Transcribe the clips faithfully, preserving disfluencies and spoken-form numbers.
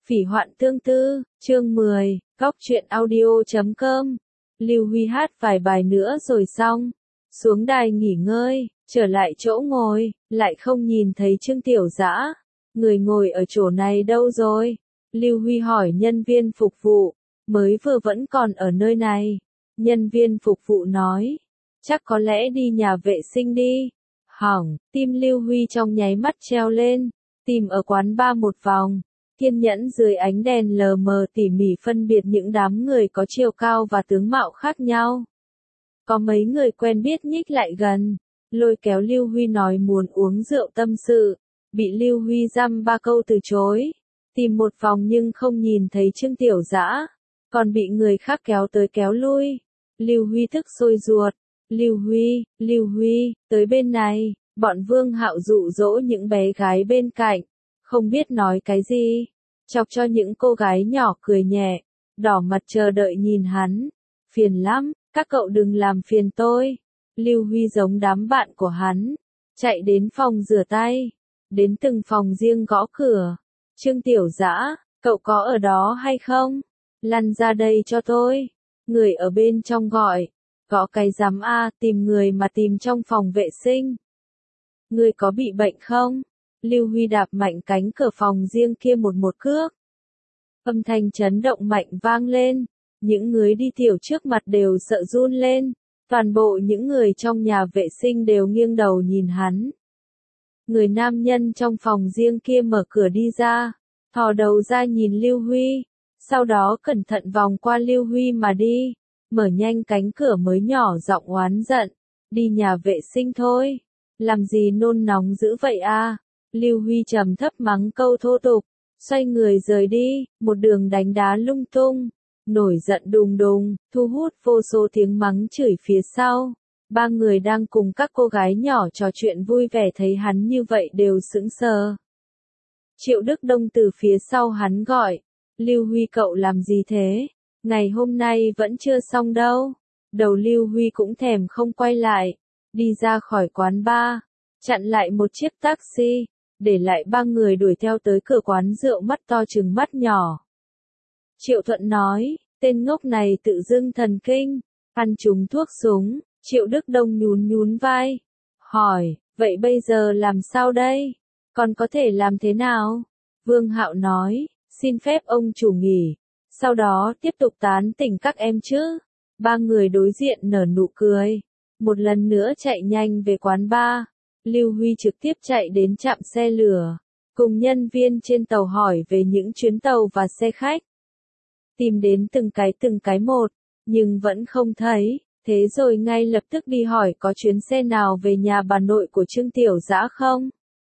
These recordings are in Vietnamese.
Phỉ hoạn tương tư, chương mười, góc truyện audio chấm com. Lưu Huy hát vài bài nữa rồi xong. Xuống đài nghỉ ngơi, trở lại chỗ ngồi, lại không nhìn thấy Trương Tiểu Dã. Người ngồi ở chỗ này đâu rồi? Lưu Huy hỏi nhân viên phục vụ, mới vừa vẫn còn ở nơi này. Nhân viên phục vụ nói, chắc có lẽ đi nhà vệ sinh đi. Hỏng, tim Lưu Huy trong nháy mắt treo lên, tìm ở quán bar một vòng. Kiên nhẫn dưới ánh đèn lờ mờ tỉ mỉ phân biệt những đám người có chiều cao và tướng mạo khác nhau. Có mấy người quen biết nhích lại gần, lôi kéo Lưu Huy nói muốn uống rượu tâm sự, bị Lưu Huy dăm ba câu từ chối. Tìm một vòng nhưng không nhìn thấy Trương Tiểu Dã, còn bị người khác kéo tới kéo lui. Lưu Huy tức sôi ruột, Lưu Huy, Lưu Huy, tới bên này, bọn Vương Hạo dụ dỗ những bé gái bên cạnh, không biết nói cái gì, chọc cho những cô gái nhỏ cười nhẹ, đỏ mặt chờ đợi nhìn hắn. Phiền lắm, các cậu đừng làm phiền tôi. Lưu Huy giống đám bạn của hắn, chạy đến phòng rửa tay, đến từng phòng riêng gõ cửa. Trương Tiểu Dã, cậu có ở đó hay không? Lăn ra đây cho tôi. Người ở bên trong gọi, gõ cái rắm a, tìm người mà tìm trong phòng vệ sinh. Người có bị bệnh không? Lưu Huy đạp mạnh cánh cửa phòng riêng kia một một cước. Âm thanh chấn động mạnh vang lên, những người đi tiểu trước mặt đều sợ run lên, toàn bộ những người trong nhà vệ sinh đều nghiêng đầu nhìn hắn. Người nam nhân trong phòng riêng kia mở cửa đi ra, thò đầu ra nhìn Lưu Huy, sau đó cẩn thận vòng qua Lưu Huy mà đi, mở nhanh cánh cửa mới nhỏ giọng oán giận, đi nhà vệ sinh thôi, làm gì nôn nóng dữ vậy a? Lưu Huy trầm thấp mắng câu thô tục, xoay người rời đi, một đường đánh đá lung tung, nổi giận đùng đùng, thu hút vô số tiếng mắng chửi phía sau. Ba người đang cùng các cô gái nhỏ trò chuyện vui vẻ thấy hắn như vậy đều sững sờ. Triệu Đức Đông từ phía sau hắn gọi, Lưu Huy cậu làm gì thế? Ngày hôm nay vẫn chưa xong đâu. Đầu Lưu Huy cũng thèm không quay lại, đi ra khỏi quán bar, chặn lại một chiếc taxi, để lại ba người đuổi theo tới cửa quán rượu mắt to trừng mắt nhỏ. Triệu Thuận nói, tên ngốc này tự dưng thần kinh, ăn trúng thuốc súng. Triệu Đức Đông nhún nhún vai, hỏi, vậy bây giờ làm sao đây? Còn có thể làm thế nào? Vương Hạo nói, xin phép ông chủ nghỉ, sau đó tiếp tục tán tỉnh các em chứ. Ba người đối diện nở nụ cười, một lần nữa chạy nhanh về quán bar. Lưu Huy trực tiếp chạy đến trạm xe lửa, cùng nhân viên trên tàu hỏi về những chuyến tàu và xe khách. Tìm đến từng cái từng cái một, nhưng vẫn không thấy. Thế rồi ngay lập tức đi hỏi có chuyến xe nào về nhà bà nội của Trương Tiểu Dã không?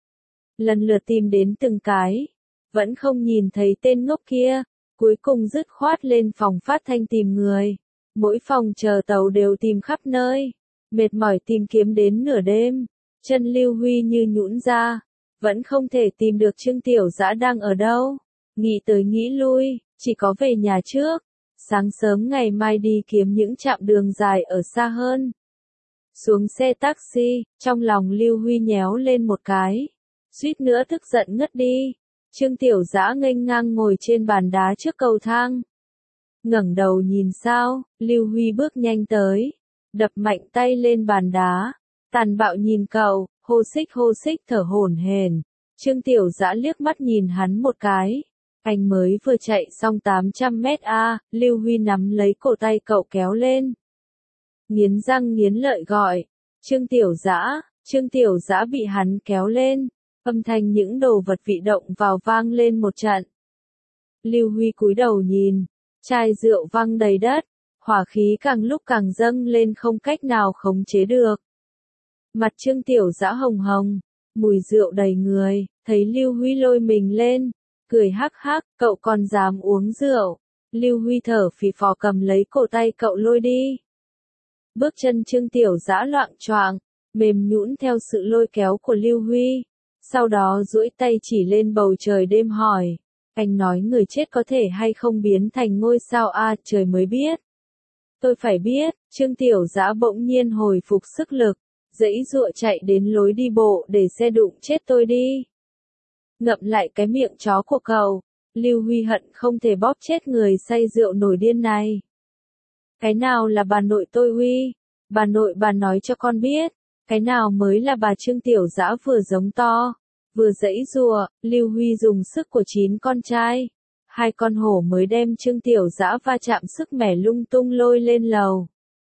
Lần lượt tìm đến từng cái, vẫn không nhìn thấy tên ngốc kia, cuối cùng dứt khoát lên phòng phát thanh tìm người. Mỗi phòng chờ tàu đều tìm khắp nơi, mệt mỏi tìm kiếm đến nửa đêm, chân Lưu Huy như nhũn ra, vẫn không thể tìm được Trương Tiểu Dã đang ở đâu. Nghĩ tới nghĩ lui, chỉ có về nhà trước. Sáng sớm ngày mai đi kiếm những trạm đường dài ở xa hơn. Xuống xe taxi, trong lòng Lưu Huy nhéo lên một cái, suýt nữa tức giận ngất đi. Trương Tiểu Dã nghênh ngang ngồi trên bàn đá trước cầu thang. Ngẩng đầu nhìn sao, Lưu Huy bước nhanh tới, đập mạnh tay lên bàn đá, tàn bạo nhìn cậu, hô xích hô xích thở hổn hển. Trương Tiểu Dã liếc mắt nhìn hắn một cái. Anh mới vừa chạy xong tám trăm mét a, Lưu Huy nắm lấy cổ tay cậu kéo lên. Nghiến răng nghiến lợi gọi, Trương Tiểu Dã, Trương Tiểu Dã bị hắn kéo lên, âm thanh những đồ vật vị động vào vang lên một trận. Lưu Huy cúi đầu nhìn, chai rượu văng đầy đất, hỏa khí càng lúc càng dâng lên không cách nào khống chế được. Mặt Trương Tiểu Dã hồng hồng, mùi rượu đầy người, thấy Lưu Huy lôi mình lên. Cười hắc hắc, cậu còn dám uống rượu. Lưu Huy thở phì phò cầm lấy cổ tay cậu lôi đi. Bước chân Trương Tiểu Dã loạng choạng, mềm nhũn theo sự lôi kéo của Lưu Huy. Sau đó duỗi tay chỉ lên bầu trời đêm hỏi, anh nói người chết có thể hay không biến thành ngôi sao a, à, trời mới biết. Tôi phải biết. Trương Tiểu Dã bỗng nhiên hồi phục sức lực, giãy giụa chạy đến lối đi bộ để xe đụng chết tôi đi. Ngậm lại cái miệng chó của cậu, Lưu Huy hận không thể bóp chết người say rượu nổi điên này. Cái nào là bà nội tôi Huy? Bà nội bà nói cho con biết. Cái nào mới là bà Trương Tiểu Dã vừa giống to, vừa giãy giụa. Lưu Huy dùng sức của chín con trai. Hai con hổ mới đem Trương Tiểu Dã va chạm sức mẻ lung tung lôi lên lầu.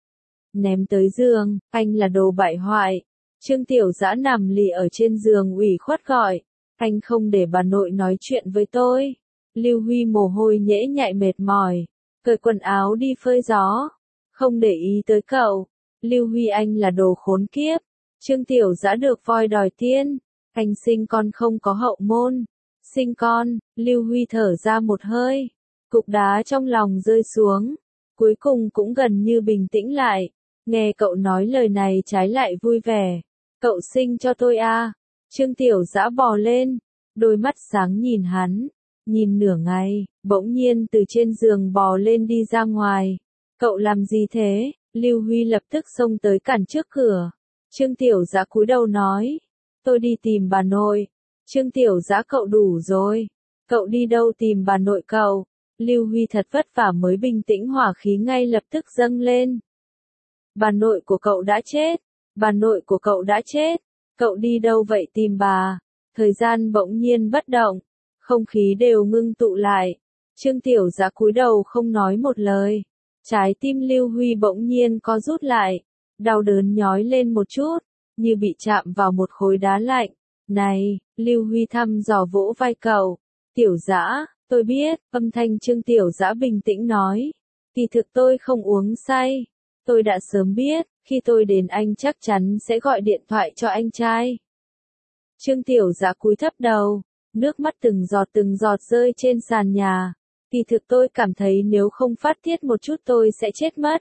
Ném tới giường, anh là đồ bại hoại. Trương Tiểu Dã nằm lì ở trên giường ủy khuất gọi. Anh không để bà nội nói chuyện với tôi. Lưu Huy mồ hôi nhễ nhại mệt mỏi. Cởi quần áo đi phơi gió. Không để ý tới cậu. Lưu Huy anh là đồ khốn kiếp. Trương Tiểu Dã được voi đòi tiên. Anh sinh con không có hậu môn. Sinh con, Lưu Huy thở ra một hơi. Cục đá trong lòng rơi xuống. Cuối cùng cũng gần như bình tĩnh lại. Nghe cậu nói lời này trái lại vui vẻ. Cậu sinh cho tôi à? Trương Tiểu Dã bò lên. Đôi mắt sáng nhìn hắn. Nhìn nửa ngày, bỗng nhiên từ trên giường bò lên đi ra ngoài. Cậu làm gì thế? Lưu Huy lập tức xông tới cản trước cửa. Trương Tiểu Dã cúi đầu nói. Tôi đi tìm bà nội. Trương Tiểu Dã cậu đủ rồi. Cậu đi đâu tìm bà nội cậu? Lưu Huy thật vất vả mới bình tĩnh hỏa khí ngay lập tức dâng lên. Bà nội của cậu đã chết. Bà nội của cậu đã chết. Cậu đi đâu vậy tìm bà? Thời gian bỗng nhiên bất động. Không khí đều ngưng tụ lại. Trương Tiểu Dã cúi đầu không nói một lời. Trái tim Lưu Huy bỗng nhiên co rút lại. Đau đớn nhói lên một chút. Như bị chạm vào một khối đá lạnh. Này, Lưu Huy thăm dò vỗ vai cậu. Tiểu Dã, tôi biết, âm thanh Trương Tiểu Dã bình tĩnh nói. Kỳ thực tôi không uống say. Tôi đã sớm biết, khi tôi đến anh chắc chắn sẽ gọi điện thoại cho anh trai. Trương Tiểu Dã cúi thấp đầu. Nước mắt từng giọt từng giọt rơi trên sàn nhà. Kỳ thực tôi cảm thấy nếu không phát tiết một chút tôi sẽ chết mất.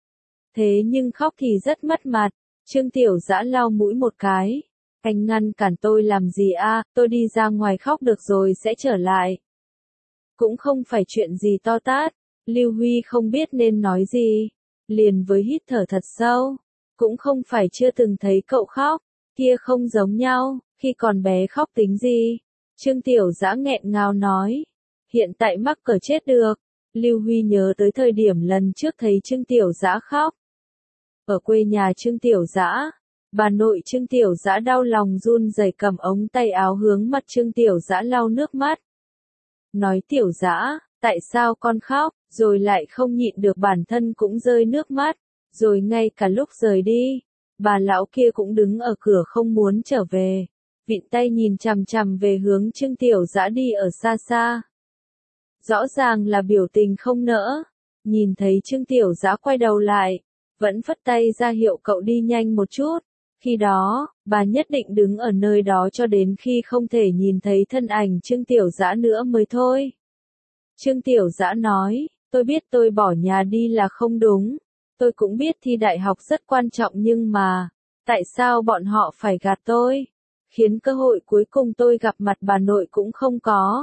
Thế nhưng khóc thì rất mất mặt. Trương Tiểu Dã lau mũi một cái. Anh ngăn cản tôi làm gì a? Tôi đi ra ngoài khóc được rồi sẽ trở lại. Cũng không phải chuyện gì to tát. Lưu Huy không biết nên nói gì. Liền với hít thở thật sâu. Cũng không phải chưa từng thấy cậu khóc. Kia không giống nhau. Khi còn bé khóc tính gì? Trương Tiểu Dã nghẹn ngào nói. Hiện tại mắc cỡ chết được. Lưu Huy nhớ tới thời điểm lần trước thấy Trương Tiểu Dã khóc. Ở quê nhà Trương Tiểu Dã, bà nội Trương Tiểu Dã đau lòng run rẩy cầm ống tay áo hướng mặt Trương Tiểu Dã lau nước mắt. Nói Tiểu Dã, tại sao con khóc, rồi lại không nhịn được bản thân cũng rơi nước mắt, rồi ngay cả lúc rời đi, bà lão kia cũng đứng ở cửa không muốn trở về. Vịn tay nhìn chằm chằm về hướng Trương Tiểu Dã đi ở xa xa. Rõ ràng là biểu tình không nỡ. Nhìn thấy Trương Tiểu Dã quay đầu lại, vẫn phất tay ra hiệu cậu đi nhanh một chút. Khi đó, bà nhất định đứng ở nơi đó cho đến khi không thể nhìn thấy thân ảnh Trương Tiểu Dã nữa mới thôi. Trương Tiểu Dã nói, tôi biết tôi bỏ nhà đi là không đúng. Tôi cũng biết thi đại học rất quan trọng nhưng mà, tại sao bọn họ phải gạt tôi? Khiến cơ hội cuối cùng tôi gặp mặt bà nội cũng không có.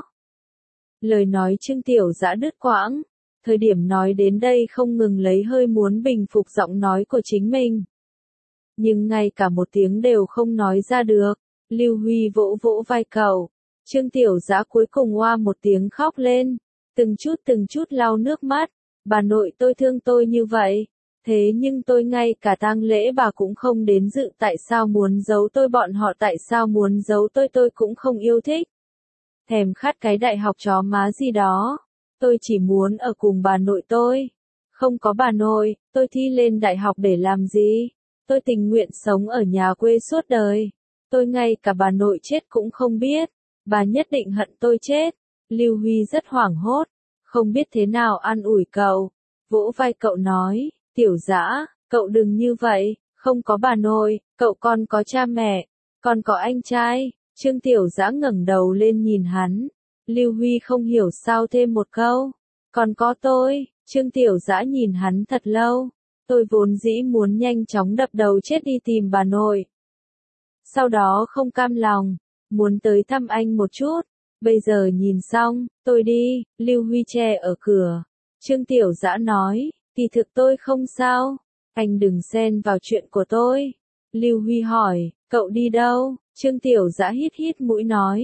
Lời nói Trương Tiểu Dã đứt quãng. Thời điểm nói đến đây không ngừng lấy hơi muốn bình phục giọng nói của chính mình. Nhưng ngay cả một tiếng đều không nói ra được. Lưu Huy vỗ vỗ vai cậu. Trương Tiểu Dã cuối cùng oa một tiếng khóc lên. Từng chút từng chút lau nước mắt. Bà nội tôi thương tôi như vậy. Thế nhưng tôi ngay cả tang lễ bà cũng không đến dự, tại sao muốn giấu tôi, bọn họ tại sao muốn giấu tôi, tôi cũng không yêu thích. Thèm khát cái đại học chó má gì đó. Tôi chỉ muốn ở cùng bà nội tôi. Không có bà nội, tôi thi lên đại học để làm gì? Tôi tình nguyện sống ở nhà quê suốt đời. Tôi ngay cả bà nội chết cũng không biết. Bà nhất định hận tôi chết. Lưu Huy rất hoảng hốt. Không biết thế nào an ủi cậu. Vỗ vai cậu nói, Tiểu Dã, cậu đừng như vậy. Không có bà nội, cậu còn có cha mẹ. Còn có anh trai. Trương Tiểu Dã ngẩng đầu lên nhìn hắn. Lưu Huy không hiểu sao thêm một câu. Còn có tôi. Trương Tiểu Dã nhìn hắn thật lâu. Tôi vốn dĩ muốn nhanh chóng đập đầu chết đi tìm bà nội. Sau đó không cam lòng. Muốn tới thăm anh một chút. Bây giờ nhìn xong, tôi đi. Lưu Huy che ở cửa. Trương Tiểu Dã nói, kỳ thực tôi không sao. Anh đừng xen vào chuyện của tôi. Lưu Huy hỏi, cậu đi đâu? Trương Tiểu Dã hít hít mũi nói.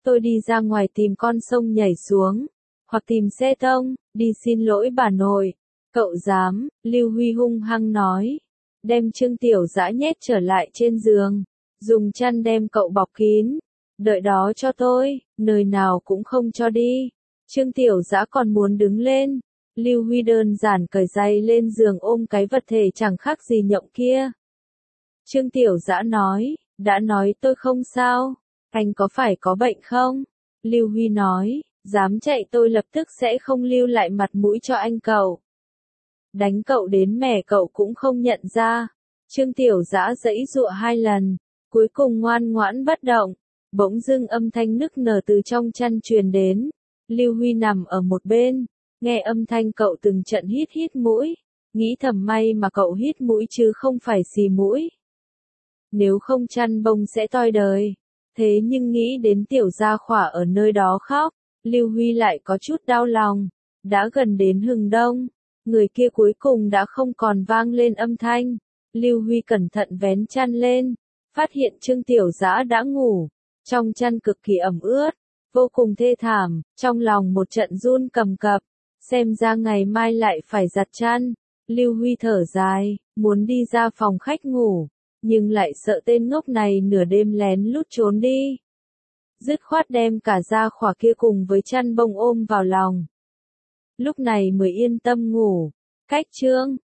tôi đi ra ngoài tìm con sông nhảy xuống, hoặc tìm xe tông, đi xin lỗi bà nội. Cậu dám, Lưu Huy hung hăng nói. Đem Trương Tiểu Dã nhét trở lại trên giường, dùng chăn đem cậu bọc kín. Đợi đó cho tôi, nơi nào cũng không cho đi. Trương Tiểu Dã còn muốn đứng lên. Lưu Huy đơn giản cởi giày lên giường ôm cái vật thể chẳng khác gì nhộng kia. Trương Tiểu Dã nói, đã nói tôi không sao, anh có phải có bệnh không? Lưu Huy nói, dám chạy tôi lập tức sẽ không lưu lại mặt mũi cho anh cậu. Đánh cậu đến mẻ cậu cũng không nhận ra. Trương Tiểu Dã giãy giụa hai lần, cuối cùng ngoan ngoãn bất động. Bỗng dưng âm thanh nức nở từ trong chăn truyền đến. Lưu Huy nằm ở một bên, nghe âm thanh cậu từng trận hít hít mũi, nghĩ thầm may mà cậu hít mũi chứ không phải xì mũi. Nếu không chăn bông sẽ toi đời. Thế nhưng nghĩ đến Tiểu Gia Khỏa ở nơi đó khóc, Lưu Huy lại có chút đau lòng. Đã gần đến hừng đông, người kia cuối cùng đã không còn vang lên âm thanh. Lưu Huy cẩn thận vén chăn lên, phát hiện Trương Tiểu Dã đã ngủ, trong chăn cực kỳ ẩm ướt, vô cùng thê thảm, trong lòng một trận run cầm cập, xem ra ngày mai lại phải giặt chăn. Lưu Huy thở dài, muốn đi ra phòng khách ngủ, nhưng lại sợ tên ngốc này nửa đêm lén lút trốn đi. Dứt khoát đem cả Gia Khỏa kia cùng với chăn bông ôm vào lòng. Lúc này mới yên tâm ngủ. Cách chương